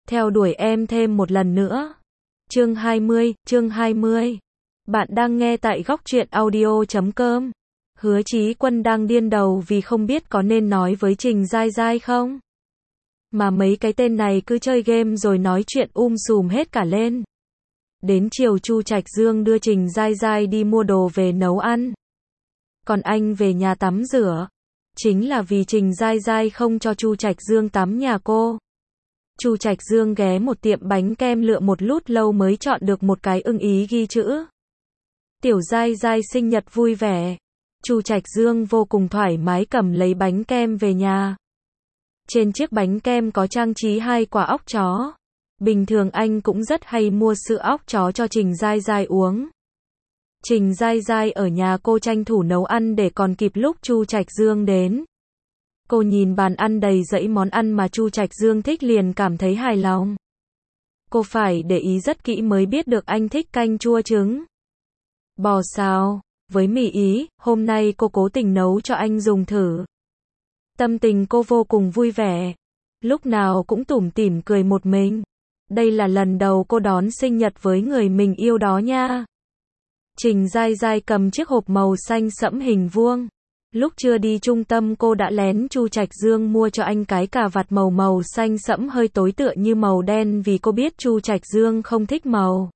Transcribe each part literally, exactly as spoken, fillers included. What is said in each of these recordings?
Theo đuổi em thêm một lần nữa. Chương hai mươi, chương hai mươi. Bạn đang nghe tại góc truyện audio chấm com. Hứa Chí Quân đang điên đầu vì không biết có nên nói với Trình Giai Giai không? Mà mấy cái tên này cứ chơi game rồi nói chuyện um sùm hết cả lên. Đến chiều Chu Trạch Dương đưa Trình Giai Giai đi mua đồ về nấu ăn. Còn anh về nhà tắm rửa. Chính là vì Trình Giai Giai không cho Chu Trạch Dương tắm nhà cô. Chu Trạch Dương ghé một tiệm bánh kem lựa một lút lâu mới chọn được một cái ưng ý ghi chữ Tiểu Giai Giai sinh nhật vui vẻ. Chu Trạch Dương vô cùng thoải mái cầm lấy bánh kem về nhà. Trên chiếc bánh kem có trang trí hai quả óc chó. Bình thường anh cũng rất hay mua sữa óc chó cho Trình Giai Giai uống. Trình Giai Giai ở nhà cô tranh thủ nấu ăn để còn kịp lúc Chu Trạch Dương đến. Cô nhìn bàn ăn đầy dãy món ăn mà Chu Trạch Dương thích liền cảm thấy hài lòng. Cô phải để ý rất kỹ mới biết được anh thích canh chua trứng bò xào với mì Ý, hôm nay cô cố tình nấu cho anh dùng thử. Tâm tình cô vô cùng vui vẻ, lúc nào cũng tủm tỉm cười một mình. Đây là lần đầu cô đón sinh nhật với người mình yêu đó nha. Trình Giai Giai cầm chiếc hộp màu xanh sẫm hình vuông. Lúc chưa đi trung tâm cô đã lén Chu Trạch Dương mua cho anh cái cà vạt màu màu xanh sẫm hơi tối tựa như màu đen vì cô biết Chu Trạch Dương không thích màu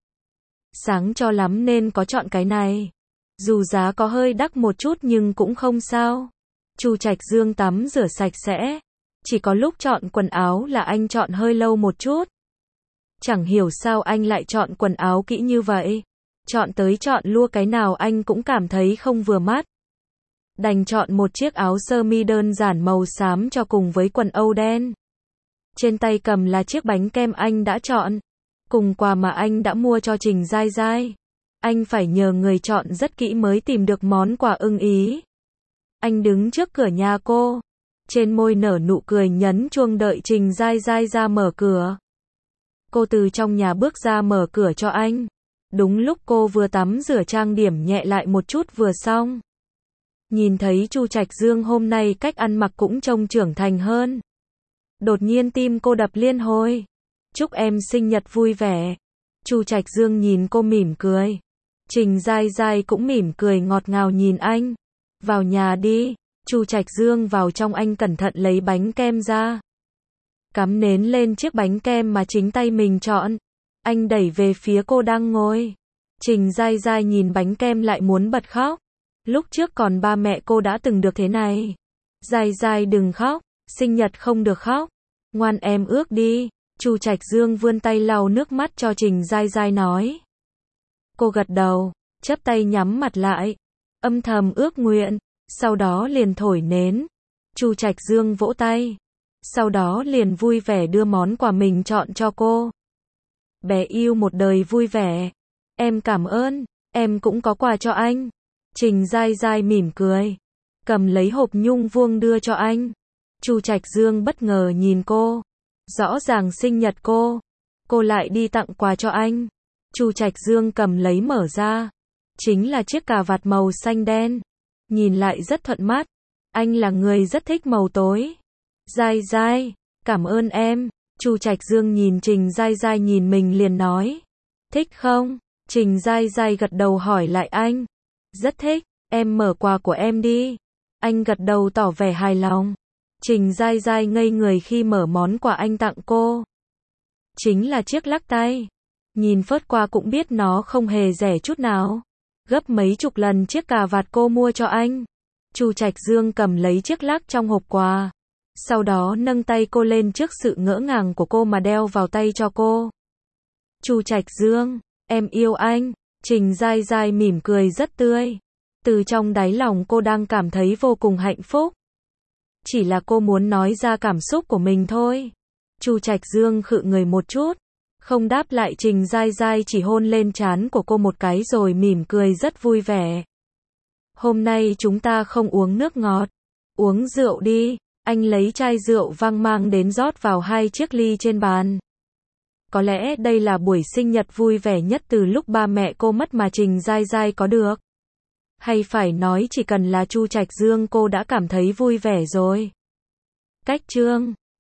sáng cho lắm nên có chọn cái này. Dù giá có hơi đắt một chút nhưng cũng không sao. Chu Trạch Dương tắm rửa sạch sẽ. Chỉ có lúc chọn quần áo là anh chọn hơi lâu một chút. Chẳng hiểu sao anh lại chọn quần áo kỹ như vậy. Chọn tới chọn lui cái nào anh cũng cảm thấy không vừa mắt. Đành chọn một chiếc áo sơ mi đơn giản màu xám cho cùng với quần âu đen. Trên tay cầm là chiếc bánh kem anh đã chọn. Cùng quà mà anh đã mua cho Trình Giai Giai. Anh phải nhờ người chọn rất kỹ mới tìm được món quà ưng ý. Anh đứng trước cửa nhà cô. Trên môi nở nụ cười nhấn chuông đợi Trình Giai Giai ra mở cửa. Cô từ trong nhà bước ra mở cửa cho anh. Đúng lúc cô vừa tắm rửa trang điểm nhẹ lại một chút vừa xong. Nhìn thấy Chu Trạch Dương hôm nay cách ăn mặc cũng trông trưởng thành hơn. Đột nhiên tim cô đập liên hồi. Chúc em sinh nhật vui vẻ. Chu Trạch Dương nhìn cô mỉm cười. Trình Giai Giai cũng mỉm cười ngọt ngào nhìn anh. Vào nhà đi. Chu Trạch Dương vào trong anh cẩn thận lấy bánh kem ra. Cắm nến lên chiếc bánh kem mà chính tay mình chọn. Anh đẩy về phía cô đang ngồi. Trình Giai Giai nhìn bánh kem lại muốn bật khóc. Lúc trước còn ba mẹ cô đã từng được thế này. Giai Giai đừng khóc, sinh nhật không được khóc. Ngoan em ước đi. Chu Trạch Dương vươn tay lau nước mắt cho Trình Giai Giai nói. Cô gật đầu, chắp tay nhắm mặt lại. Âm thầm ước nguyện. Sau đó liền thổi nến. Chu Trạch Dương vỗ tay. Sau đó liền vui vẻ đưa món quà mình chọn cho cô. Bé yêu một đời vui vẻ. Em cảm ơn, em cũng có quà cho anh. Trình Giai Giai mỉm cười. Cầm lấy hộp nhung vuông đưa cho anh. Chu Trạch Dương bất ngờ nhìn cô. Rõ ràng sinh nhật cô. Cô lại đi tặng quà cho anh. Chu Trạch Dương cầm lấy mở ra. Chính là chiếc cà vạt màu xanh đen. Nhìn lại rất thuận mắt. Anh là người rất thích màu tối. Giai Giai, cảm ơn em. Chu Trạch Dương nhìn Trình Giai Giai nhìn mình liền nói. Thích không? Trình Giai Giai gật đầu hỏi lại anh. Rất thích, em mở quà của em đi. Anh gật đầu tỏ vẻ hài lòng. Trình Giai Giai ngây người khi mở món quà anh tặng cô. Chính là chiếc lắc tay. Nhìn phớt qua cũng biết nó không hề rẻ chút nào. Gấp mấy chục lần chiếc cà vạt cô mua cho anh. Chu Trạch Dương cầm lấy chiếc lắc trong hộp quà. Sau đó nâng tay cô lên trước sự ngỡ ngàng của cô mà đeo vào tay cho cô. Chu Trạch Dương, em yêu anh. Trình Giai Giai mỉm cười rất tươi. Từ trong đáy lòng cô đang cảm thấy vô cùng hạnh phúc. Chỉ là cô muốn nói ra cảm xúc của mình thôi. Chu Trạch Dương khựng người một chút. Không đáp lại Trình Giai Giai chỉ hôn lên trán của cô một cái rồi mỉm cười rất vui vẻ. Hôm nay chúng ta không uống nước ngọt. Uống rượu đi. Anh lấy chai rượu vang mang đến rót vào hai chiếc ly trên bàn. Có lẽ đây là buổi sinh nhật vui vẻ nhất từ lúc ba mẹ cô mất mà Trình Giai Giai có được. Hay phải nói chỉ cần là Chu Trạch Dương cô đã cảm thấy vui vẻ rồi. Cách chương